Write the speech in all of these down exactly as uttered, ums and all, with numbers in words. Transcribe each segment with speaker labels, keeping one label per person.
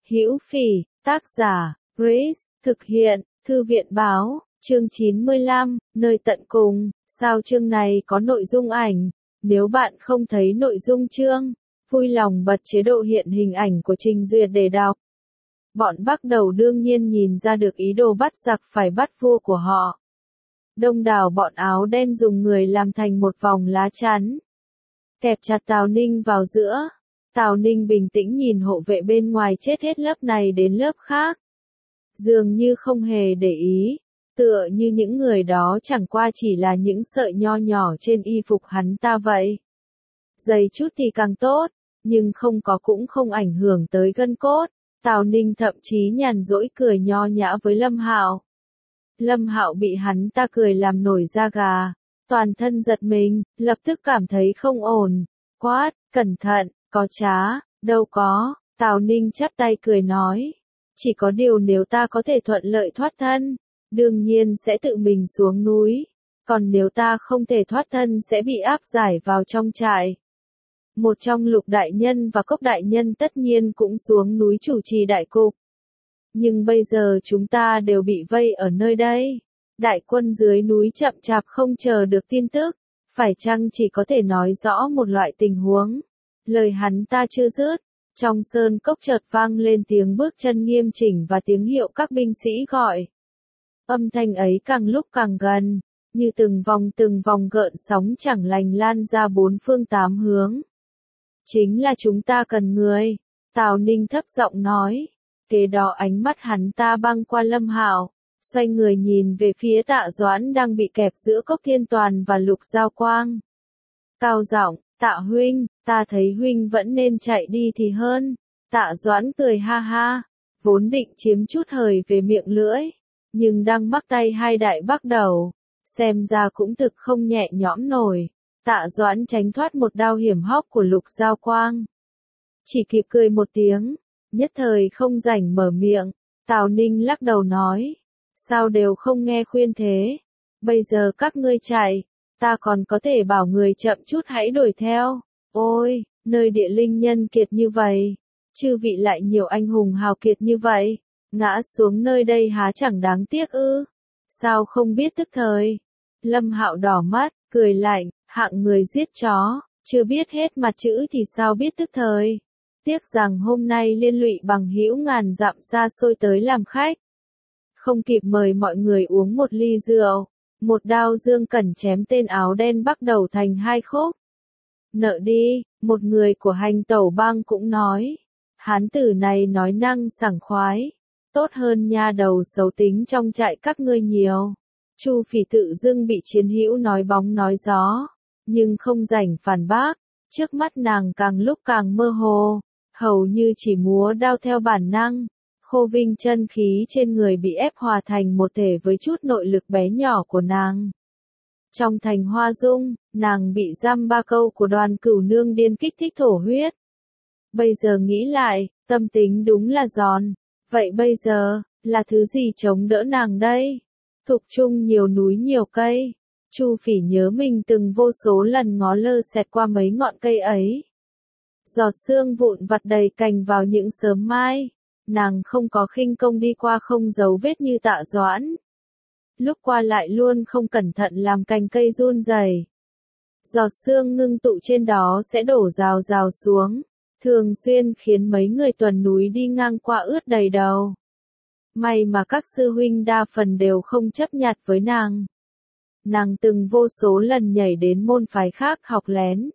Speaker 1: Hữu Phỉ, tác giả, Grace, thực hiện, Thư viện Báo, chương chín mươi lăm, nơi tận cùng. Sao chương này có nội dung ảnh? Nếu bạn không thấy nội dung chương, vui lòng bật chế độ hiện hình ảnh của trình duyệt để đọc. Bọn Bắc Đầu đương nhiên nhìn ra được ý đồ bắt giặc phải bắt vua của họ. Đông đảo bọn áo đen dùng người làm thành một vòng lá chắn, kẹp chặt Tào Ninh vào giữa. Tào Ninh bình tĩnh nhìn hộ vệ bên ngoài chết hết lớp này đến lớp khác, dường như không hề để ý, tựa như những người đó chẳng qua chỉ là những sợi nho nhỏ trên y phục hắn ta vậy. Dày chút thì càng tốt, nhưng không có cũng không ảnh hưởng tới gân cốt. Tào Ninh thậm chí nhàn rỗi cười nho nhã với Lâm Hạo. Lâm Hạo bị hắn ta cười làm nổi da gà, toàn thân giật mình, lập tức cảm thấy không ổn, quát, cẩn thận, có trá, đâu có. Tào Ninh chắp tay cười nói, chỉ có điều nếu ta có thể thuận lợi thoát thân, đương nhiên sẽ tự mình xuống núi, còn nếu ta không thể thoát thân sẽ bị áp giải vào trong trại. Một trong Lục đại nhân và Cốc đại nhân tất nhiên cũng xuống núi chủ trì đại cục. Nhưng bây giờ chúng ta đều bị vây ở nơi đây. Đại quân dưới núi chậm chạp không chờ được tin tức, phải chăng chỉ có thể nói rõ một loại tình huống. Lời hắn ta chưa dứt, trong sơn cốc chợt vang lên tiếng bước chân nghiêm chỉnh và tiếng hiệu các binh sĩ gọi. Âm thanh ấy càng lúc càng gần, như từng vòng từng vòng gợn sóng chẳng lành lan ra bốn phương tám hướng. Chính là chúng ta cần người, Tào Ninh thấp giọng nói. Kế đó ánh mắt hắn ta băng qua Lâm Hạo, xoay người nhìn về phía Tạ Doãn đang bị kẹp giữa Cốc Thiên Toàn và Lục Giao Quang. Cao giọng, Tạ huynh, ta thấy huynh vẫn nên chạy đi thì hơn. Tạ Doãn cười ha ha, vốn định chiếm chút hời về miệng lưỡi, nhưng đang mắc tay hai đại Bắc Đầu, xem ra cũng thực không nhẹ nhõm nổi. Tạ Doãn tránh thoát một đao hiểm hóc của Lục Giao Quang, chỉ kịp cười một tiếng, nhất thời không rảnh mở miệng. Tào Ninh lắc đầu nói, sao đều không nghe khuyên thế, bây giờ các ngươi chạy, ta còn có thể bảo người chậm chút hãy đuổi theo. Ôi, nơi địa linh nhân kiệt như vậy, chư vị lại nhiều anh hùng hào kiệt như vậy, ngã xuống nơi đây há chẳng đáng tiếc ư? Sao không biết tức thời? Lâm Hạo đỏ mắt, cười lạnh, hạng người giết chó, chưa biết hết mặt chữ thì sao biết tức thời. Tiếc rằng hôm nay liên lụy bằng hữu ngàn dặm xa xôi tới làm khách, không kịp mời mọi người uống một ly rượu. Một đao dương cẩn chém tên áo đen Bắc Đầu thành hai khúc. Nợ đi, một người của Hành Tẩu Bang cũng nói. Hán tử này nói năng sảng khoái, tốt hơn nha đầu xấu tính trong trại các ngươi nhiều. Chu Phỉ tự dưng bị chiến hữu nói bóng nói gió, nhưng không rảnh phản bác, trước mắt nàng càng lúc càng mơ hồ, hầu như chỉ múa đao theo bản năng. Khô Vinh chân khí trên người bị ép hòa thành một thể với chút nội lực bé nhỏ của nàng. Trong thành Hoa Dung, nàng bị giam ba câu của Đoàn Cửu Nương điên kích thích thổ huyết. Bây giờ nghĩ lại, tâm tính đúng là giòn. Vậy bây giờ, là thứ gì chống đỡ nàng đây? Thục Trung nhiều núi nhiều cây. Chu Phỉ nhớ mình từng vô số lần ngó lơ xẹt qua mấy ngọn cây ấy. Giọt sương vụn vặt đầy cành vào những sớm mai. Nàng không có khinh công đi qua không dấu vết như Tạ Doãn. Lúc qua lại luôn không cẩn thận làm cành cây run rẩy. Giọt sương ngưng tụ trên đó sẽ đổ rào rào xuống, thường xuyên khiến mấy người tuần núi đi ngang qua ướt đầy đầu. May mà các sư huynh đa phần đều không chấp nhặt với nàng. Nàng từng vô số lần nhảy đến môn phái khác học lén.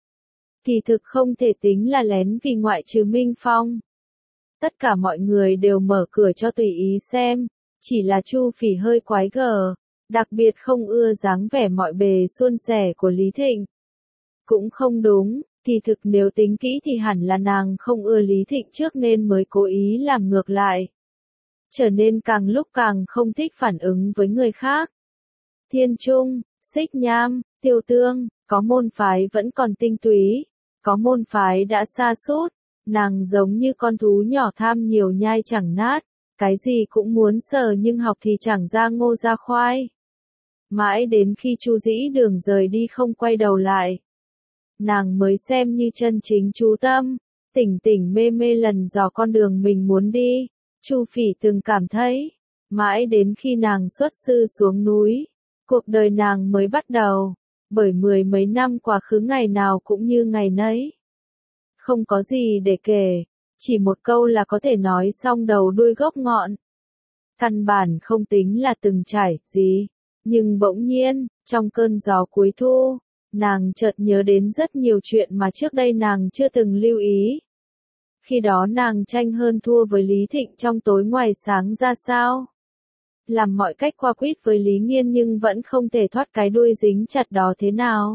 Speaker 1: Kỳ thực không thể tính là lén vì ngoại trừ Minh Phong. Tất cả mọi người đều mở cửa cho tùy ý xem, chỉ là Chu Phỉ hơi quái gở, đặc biệt không ưa dáng vẻ mọi bề suôn sẻ của Lý Thịnh. Cũng không đúng, kỳ thực nếu tính kỹ thì hẳn là nàng không ưa Lý Thịnh trước nên mới cố ý làm ngược lại. Trở nên càng lúc càng không thích phản ứng với người khác. Thiên Trung, Xích Nham, Tiêu Tương, có môn phái vẫn còn tinh túy, có môn phái đã sa sút. Nàng giống như con thú nhỏ tham nhiều nhai chẳng nát, cái gì cũng muốn sờ nhưng học thì chẳng ra ngô ra khoai. Mãi đến khi Chu Dĩ Đường rời đi không quay đầu lại, nàng mới xem như chân chính chú tâm. tỉnh tỉnh mê mê lần dò con đường mình muốn đi. Chu Phỉ từng cảm thấy, mãi đến khi nàng xuất sư xuống núi, cuộc đời nàng mới bắt đầu, bởi mười mấy năm quá khứ ngày nào cũng như ngày nấy. Không có gì để kể, chỉ một câu là có thể nói xong đầu đuôi gốc ngọn. Căn bản không tính là từng trải gì, nhưng bỗng nhiên, trong cơn gió cuối thu, nàng chợt nhớ đến rất nhiều chuyện mà trước đây nàng chưa từng lưu ý. Khi đó nàng tranh hơn thua với Lý Thịnh trong tối ngoài sáng ra sao? Làm mọi cách qua quýt với Lý Nghiên nhưng vẫn không thể thoát cái đuôi dính chặt đó thế nào.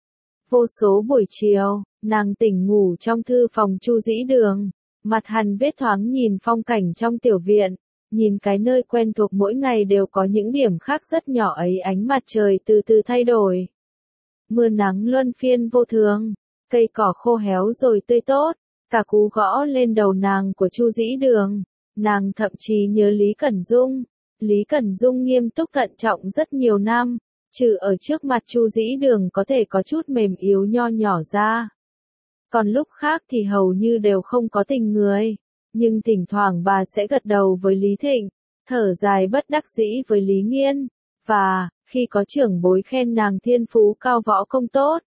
Speaker 1: Vô số buổi chiều, nàng tỉnh ngủ trong thư phòng Chu Dĩ Đường, mặt hằn vết thoáng nhìn phong cảnh trong tiểu viện, nhìn cái nơi quen thuộc mỗi ngày đều có những điểm khác rất nhỏ ấy, ánh mặt trời từ từ thay đổi. Mưa nắng luân phiên vô thường, cây cỏ khô héo rồi tươi tốt, cả cú gõ lên đầu nàng của Chu Dĩ Đường, nàng thậm chí nhớ Lý Cẩn Dung. Lý Cẩn Dung nghiêm túc thận trọng rất nhiều năm, trừ ở trước mặt Chu Dĩ Đường có thể có chút mềm yếu nho nhỏ ra. Còn lúc khác thì hầu như đều không có tình người, nhưng thỉnh thoảng bà sẽ gật đầu với Lý Thịnh, thở dài bất đắc dĩ với Lý Nghiên, và, khi có trưởng bối khen nàng thiên phú cao võ công tốt,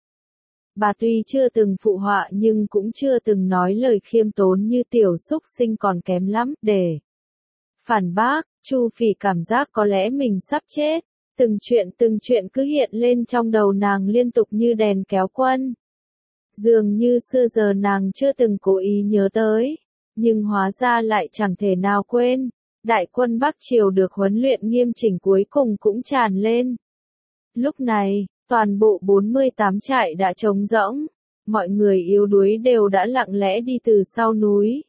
Speaker 1: bà tuy chưa từng phụ họa nhưng cũng chưa từng nói lời khiêm tốn như tiểu xúc sinh còn kém lắm, để phản bác. Chu Phỉ cảm giác có lẽ mình sắp chết, từng chuyện từng chuyện cứ hiện lên trong đầu nàng liên tục như đèn kéo quân. Dường như xưa giờ nàng chưa từng cố ý nhớ tới, nhưng hóa ra lại chẳng thể nào quên. Đại quân Bắc Triều được huấn luyện nghiêm chỉnh cuối cùng cũng tràn lên. Lúc này, toàn bộ bốn mươi tám trại đã trống rỗng, mọi người yếu đuối đều đã lặng lẽ đi từ sau núi.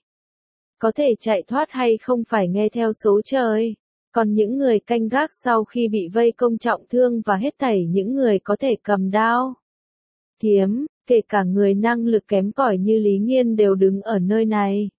Speaker 1: Có thể chạy thoát hay không phải nghe theo số trời, còn những người canh gác sau khi bị vây công trọng thương và hết thảy những người có thể cầm đao, kiếm, kể cả người năng lực kém cỏi như Lý Nghiên đều đứng ở nơi này,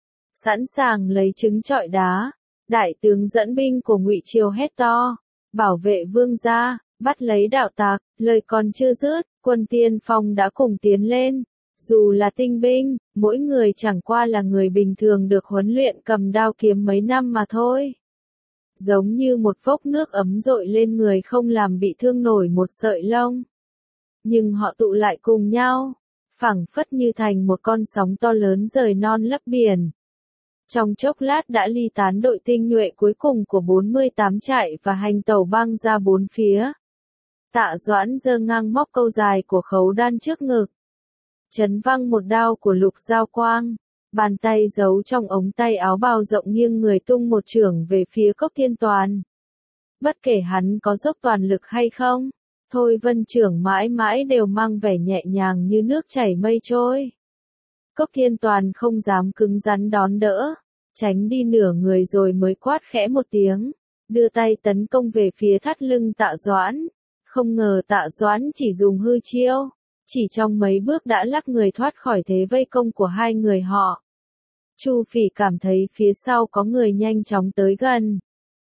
Speaker 1: sẵn sàng lấy trứng trọi đá. Đại tướng dẫn binh của Ngụy Triều hét to, bảo vệ vương gia, bắt lấy đạo tặc. Lời còn chưa dứt, quân tiên phong đã cùng tiến lên. Dù là tinh binh, mỗi người chẳng qua là người bình thường được huấn luyện cầm đao kiếm mấy năm mà thôi. Giống như một vốc nước ấm dội lên người không làm bị thương nổi một sợi lông. Nhưng họ tụ lại cùng nhau, phảng phất như thành một con sóng to lớn rời non lấp biển. Trong chốc lát đã ly tán đội tinh nhuệ cuối cùng của bốn mươi tám trại và hành tẩu băng ra bốn phía. Tạ Doãn giơ ngang móc câu dài của Khấu Đan trước ngực. Chấn văng một đao của Lục Giao Quang, bàn tay giấu trong ống tay áo bào rộng nghiêng người tung một chưởng về phía Cốc Thiên Toàn. Bất kể hắn có dốc toàn lực hay không, Thôi Vân chưởng mãi mãi đều mang vẻ nhẹ nhàng như nước chảy mây trôi. Cốc Thiên Toàn không dám cứng rắn đón đỡ, tránh đi nửa người rồi mới quát khẽ một tiếng, đưa tay tấn công về phía thắt lưng Tạ Doãn. Không ngờ Tạ Doãn chỉ dùng hư chiêu, chỉ trong mấy bước đã lắc người thoát khỏi thế vây công của hai người họ. Chu Phỉ cảm thấy phía sau có người nhanh chóng tới gần,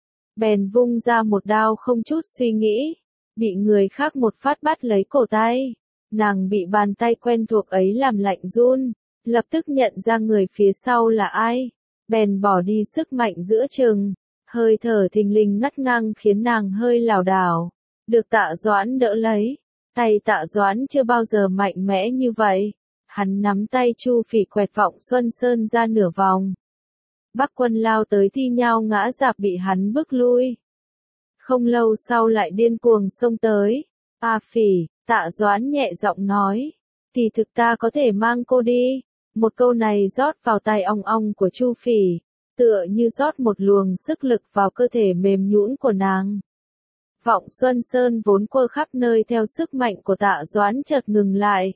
Speaker 1: bèn vung ra một đao không chút suy nghĩ, bị người khác một phát bắt lấy cổ tay. Nàng bị bàn tay quen thuộc ấy làm lạnh run, lập tức nhận ra người phía sau là ai, bèn bỏ đi sức mạnh giữa chừng, hơi thở thình lình ngắt ngang khiến nàng hơi lảo đảo, được Tạ Doãn đỡ lấy. Tay Tạ Doãn chưa bao giờ mạnh mẽ như vậy, hắn nắm tay Chu Phỉ quẹt Vọng Xuân Sơn ra nửa vòng. Bắc quân lao tới thi nhau ngã rạp bị hắn bức lui. Không lâu sau lại điên cuồng xông tới. A Phỉ, Tạ Doãn nhẹ giọng nói, kỳ thực ta có thể mang cô đi. Một câu này rót vào tai ong ong của Chu Phỉ, tựa như rót một luồng sức lực vào cơ thể mềm nhũn của nàng. Vọng Xuân Sơn vốn quơ khắp nơi theo sức mạnh của Tạ Doãn chợt ngừng lại.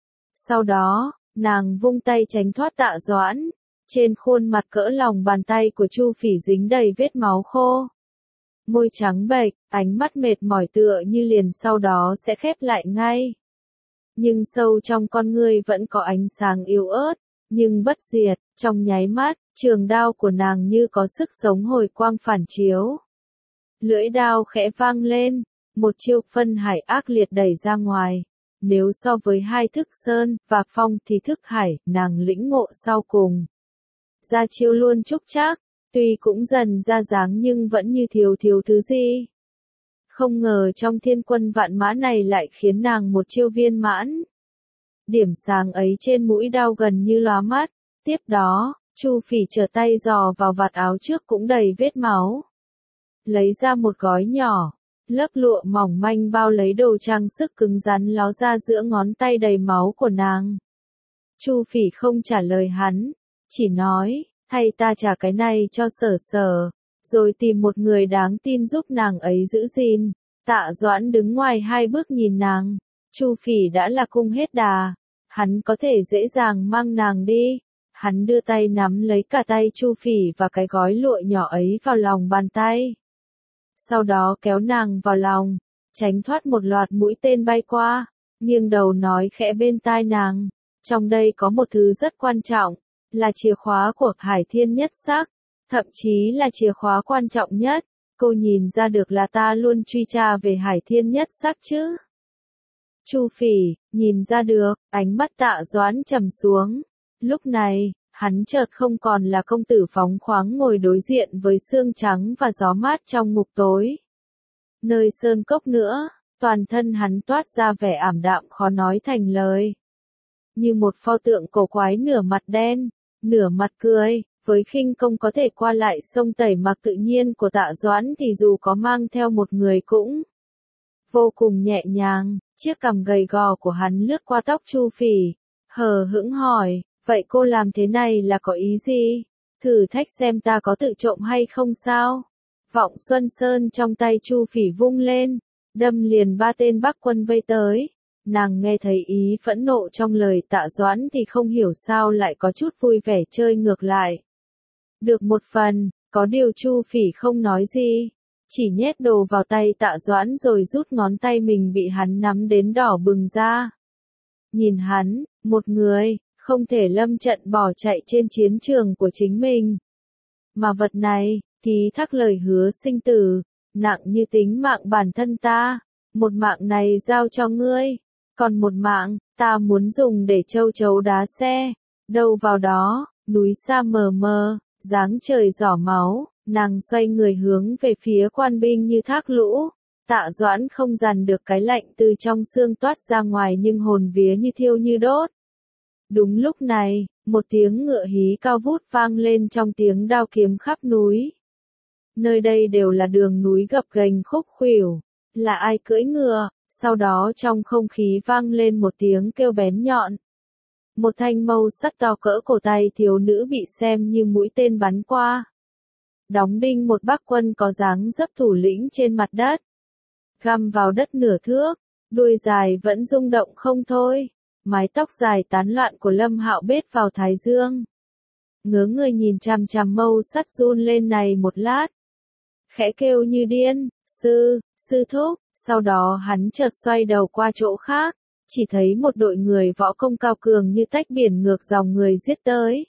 Speaker 1: Sau đó, nàng vung tay tránh thoát Tạ Doãn, trên khuôn mặt cỡ lòng bàn tay của Chu Phỉ dính đầy vết máu khô. Môi trắng bệch, ánh mắt mệt mỏi tựa như liền sau đó sẽ khép lại ngay. Nhưng sâu trong con ngươi vẫn có ánh sáng yếu ớt, nhưng bất diệt, trong nháy mắt, trường đao của nàng như có sức sống hồi quang phản chiếu. Lưỡi đao khẽ vang lên, một chiêu phân hải ác liệt đẩy ra ngoài, nếu so với hai thức sơn, và phong thì thức hải, nàng lĩnh ngộ sau cùng. Ra chiêu luôn trúc trác, tuy cũng dần ra dáng nhưng vẫn như thiếu thiếu thứ gì. Không ngờ trong thiên quân vạn mã này lại khiến nàng một chiêu viên mãn. Điểm sáng ấy trên mũi đao gần như lóa mắt, tiếp đó, Chu Phỉ trở tay dò vào vạt áo trước cũng đầy vết máu. Lấy ra một gói nhỏ, lớp lụa mỏng manh bao lấy đồ trang sức cứng rắn ló ra giữa ngón tay đầy máu của nàng. Chu Phỉ không trả lời hắn, chỉ nói, thay ta trả cái này cho Sở Sở, rồi tìm một người đáng tin giúp nàng ấy giữ gìn. Tạ Doãn đứng ngoài hai bước nhìn nàng, Chu Phỉ đã là cung hết đà, hắn có thể dễ dàng mang nàng đi. Hắn đưa tay nắm lấy cả tay Chu Phỉ và cái gói lụa nhỏ ấy vào lòng bàn tay. Sau đó kéo nàng vào lòng, tránh thoát một loạt mũi tên bay qua, nghiêng đầu nói khẽ bên tai nàng, trong đây có một thứ rất quan trọng, là chìa khóa của Hải Thiên Nhất Sắc, thậm chí là chìa khóa quan trọng nhất, cô nhìn ra được là ta luôn truy tra về Hải Thiên Nhất Sắc chứ? Chu Phỉ, nhìn ra được, ánh mắt Tạ Doãn trầm xuống. Lúc này, hắn chợt không còn là công tử phóng khoáng ngồi đối diện với sương trắng và gió mát trong ngục tối. Nơi sơn cốc nữa, toàn thân hắn toát ra vẻ ảm đạm khó nói thành lời. Như một pho tượng cổ quái nửa mặt đen, nửa mặt cười, với khinh công có thể qua lại sông tẩy mặc tự nhiên của Tạ Doãn thì dù có mang theo một người cũng vô cùng nhẹ nhàng. Chiếc cằm gầy gò của hắn lướt qua tóc Chu Phỉ, hờ hững hỏi, vậy cô làm thế này là có ý gì? Thử thách xem ta có tự trộm hay không sao? Vọng Xuân Sơn trong tay Chu Phỉ vung lên, đâm liền ba tên Bắc quân vây tới. Nàng nghe thấy ý phẫn nộ trong lời Tạ Doãn thì không hiểu sao lại có chút vui vẻ chơi ngược lại. Được một phần, có điều Chu Phỉ không nói gì, chỉ nhét đồ vào tay Tạ Doãn rồi rút ngón tay mình bị hắn nắm đến đỏ bừng ra. Nhìn hắn, một người, không thể lâm trận bỏ chạy trên chiến trường của chính mình. Mà vật này, ký thác lời hứa sinh tử, nặng như tính mạng bản thân ta, một mạng này giao cho ngươi, còn một mạng, ta muốn dùng để châu chấu đá xe, đâu vào đó, núi xa mờ mờ, dáng trời giỏ máu, nàng xoay người hướng về phía quan binh như thác lũ. Tạ Doãn không dằn được cái lạnh từ trong xương toát ra ngoài nhưng hồn vía như thiêu như đốt. Đúng lúc này, một tiếng ngựa hí cao vút vang lên trong tiếng đao kiếm khắp núi. Nơi đây đều là đường núi gập ghềnh khúc khuỷu, là ai cưỡi ngựa, sau đó trong không khí vang lên một tiếng kêu bén nhọn. Một thanh mâu sắt to cỡ cổ tay thiếu nữ bị xem như mũi tên bắn qua. Đóng đinh một Bắc quân có dáng dấp thủ lĩnh trên mặt đất. Găm vào đất nửa thước, đuôi dài vẫn rung động không thôi. Mái tóc dài tán loạn của Lâm Hạo bết vào thái dương. Ngớ người nhìn chằm chằm mâu sắt run lên này một lát. Khẽ kêu như điên, sư, sư thúc, sau đó hắn chợt xoay đầu qua chỗ khác, chỉ thấy một đội người võ công cao cường như tách biển ngược dòng người giết tới.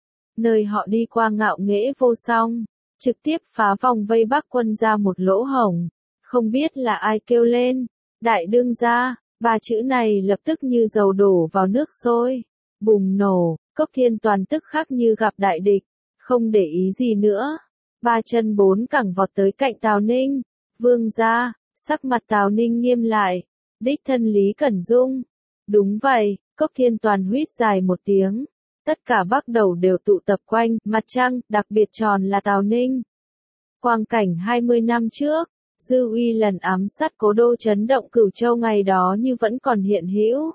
Speaker 1: Nơi họ đi qua ngạo nghễ vô song, trực tiếp phá vòng vây Bắc quân ra một lỗ hổng, không biết là ai kêu lên, đại đương gia. Ba chữ này lập tức như dầu đổ vào nước sôi, bùng nổ, Cốc Thiên Toàn tức khắc như gặp đại địch, không để ý gì nữa. Ba chân bốn cẳng vọt tới cạnh Tào Ninh, vương gia, sắc mặt Tào Ninh nghiêm lại, đích thân Lý Cẩn Dung. Đúng vậy, Cốc Thiên Toàn huýt dài một tiếng, tất cả Bắc đầu đều tụ tập quanh, mặt trăng, đặc biệt tròn là Tào Ninh. Quang cảnh hai mươi năm trước. Dư uy lần ám sát cố đô chấn động Cửu Châu ngày đó như vẫn còn hiện hữu.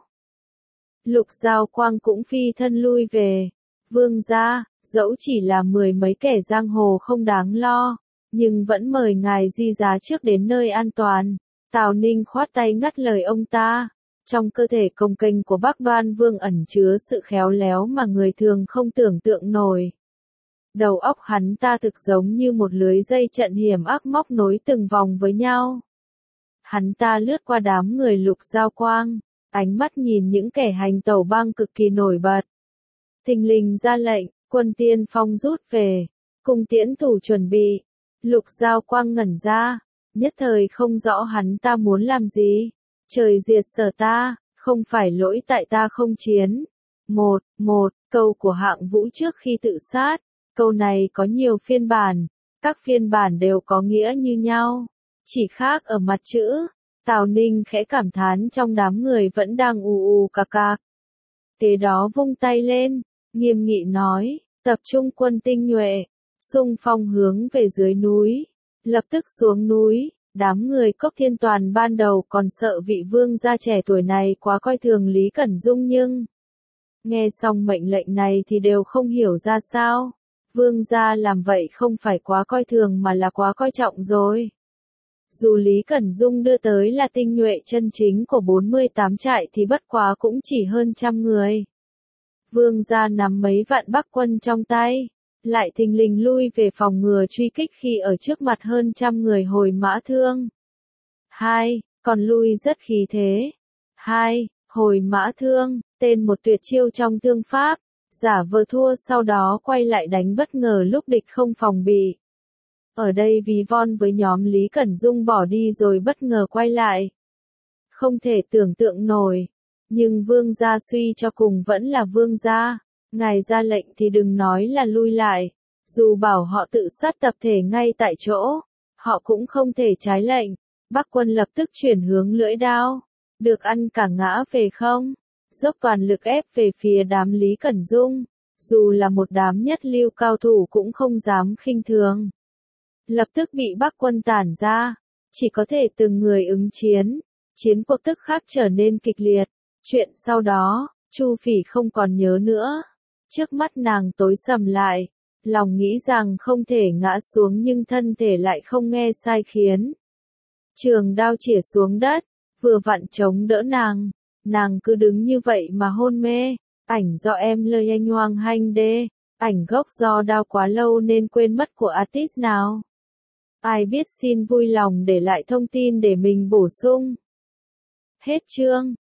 Speaker 1: Lục Giao Quang cũng phi thân lui về. Vương gia, dẫu chỉ là mười mấy kẻ giang hồ không đáng lo, nhưng vẫn mời ngài di giá trước đến nơi an toàn. Tào Ninh khoát tay ngắt lời ông ta. Trong cơ thể công kênh của Bắc Đoan Vương ẩn chứa sự khéo léo mà người thường không tưởng tượng nổi. Đầu óc hắn ta thực giống như một lưới dây trận hiểm ác móc nối từng vòng với nhau. Hắn ta lướt qua đám người Lục Giao Quang, ánh mắt nhìn những kẻ hành tẩu bang cực kỳ nổi bật. Thình lình ra lệnh, quân tiên phong rút về, cung tiễn thủ chuẩn bị. Lục Giao Quang ngẩn ra, nhất thời không rõ hắn ta muốn làm gì. Trời diệt Sở ta, Không phải lỗi tại ta không chiến. Một, một, câu của Hạng Vũ trước khi tự sát. Câu này có nhiều phiên bản, các phiên bản đều có nghĩa như nhau, chỉ khác ở mặt chữ. Tào Ninh khẽ cảm thán trong đám người vẫn đang ù ù cạc cạc. Kế đó vung tay lên, nghiêm nghị nói, tập trung quân tinh nhuệ, xung phong hướng về dưới núi. Lập tức xuống núi, đám người Cốc Thiên Toàn ban đầu còn sợ vị vương gia trẻ tuổi này quá coi thường Lý Cẩn Dung nhưng nghe xong mệnh lệnh này thì đều không hiểu ra sao. Vương gia làm vậy không phải quá coi thường mà là quá coi trọng rồi. Dù Lý Cẩn Dung đưa tới là tinh nhuệ chân chính của bốn mươi tám trại thì bất quá cũng chỉ hơn trăm người. Vương gia nắm mấy vạn Bắc quân trong tay, lại thình lình lui về phòng ngừa truy kích khi ở trước mặt hơn trăm người Hồi Mã Thương. Hai, còn lui rất khí thế. Hai, Hồi Mã Thương, tên một tuyệt chiêu trong thương pháp, giả vờ thua sau đó quay lại đánh bất ngờ lúc địch không phòng bị. Ở đây ví von với nhóm Lý Cẩn Dung bỏ đi rồi bất ngờ quay lại. Không thể tưởng tượng nổi, nhưng vương gia suy cho cùng vẫn là vương gia. Ngài ra lệnh thì đừng nói là lui lại, dù bảo họ tự sát tập thể ngay tại chỗ, họ cũng không thể trái lệnh. Bắc quân lập tức chuyển hướng lưỡi đao, được ăn cả ngã về không, dốc toàn lực ép về phía đám Lý Cẩn Dung, dù là một đám nhất lưu cao thủ cũng không dám khinh thường. Lập tức bị Bắc quân tản ra, chỉ có thể từng người ứng chiến, chiến cuộc tức khắc trở nên kịch liệt. Chuyện sau đó, Chu Phỉ không còn nhớ nữa. Trước mắt nàng tối sầm lại, lòng nghĩ rằng không thể ngã xuống nhưng thân thể lại không nghe sai khiến. Trường đao chĩa xuống đất, vừa vặn chống đỡ nàng, nàng cứ đứng như vậy mà hôn mê. Ảnh do em lời anh Hoàng Hành đê, ảnh gốc do đao quá lâu nên quên mất của artist nào. Ai biết xin vui lòng để lại thông tin để mình bổ sung. Hết chương.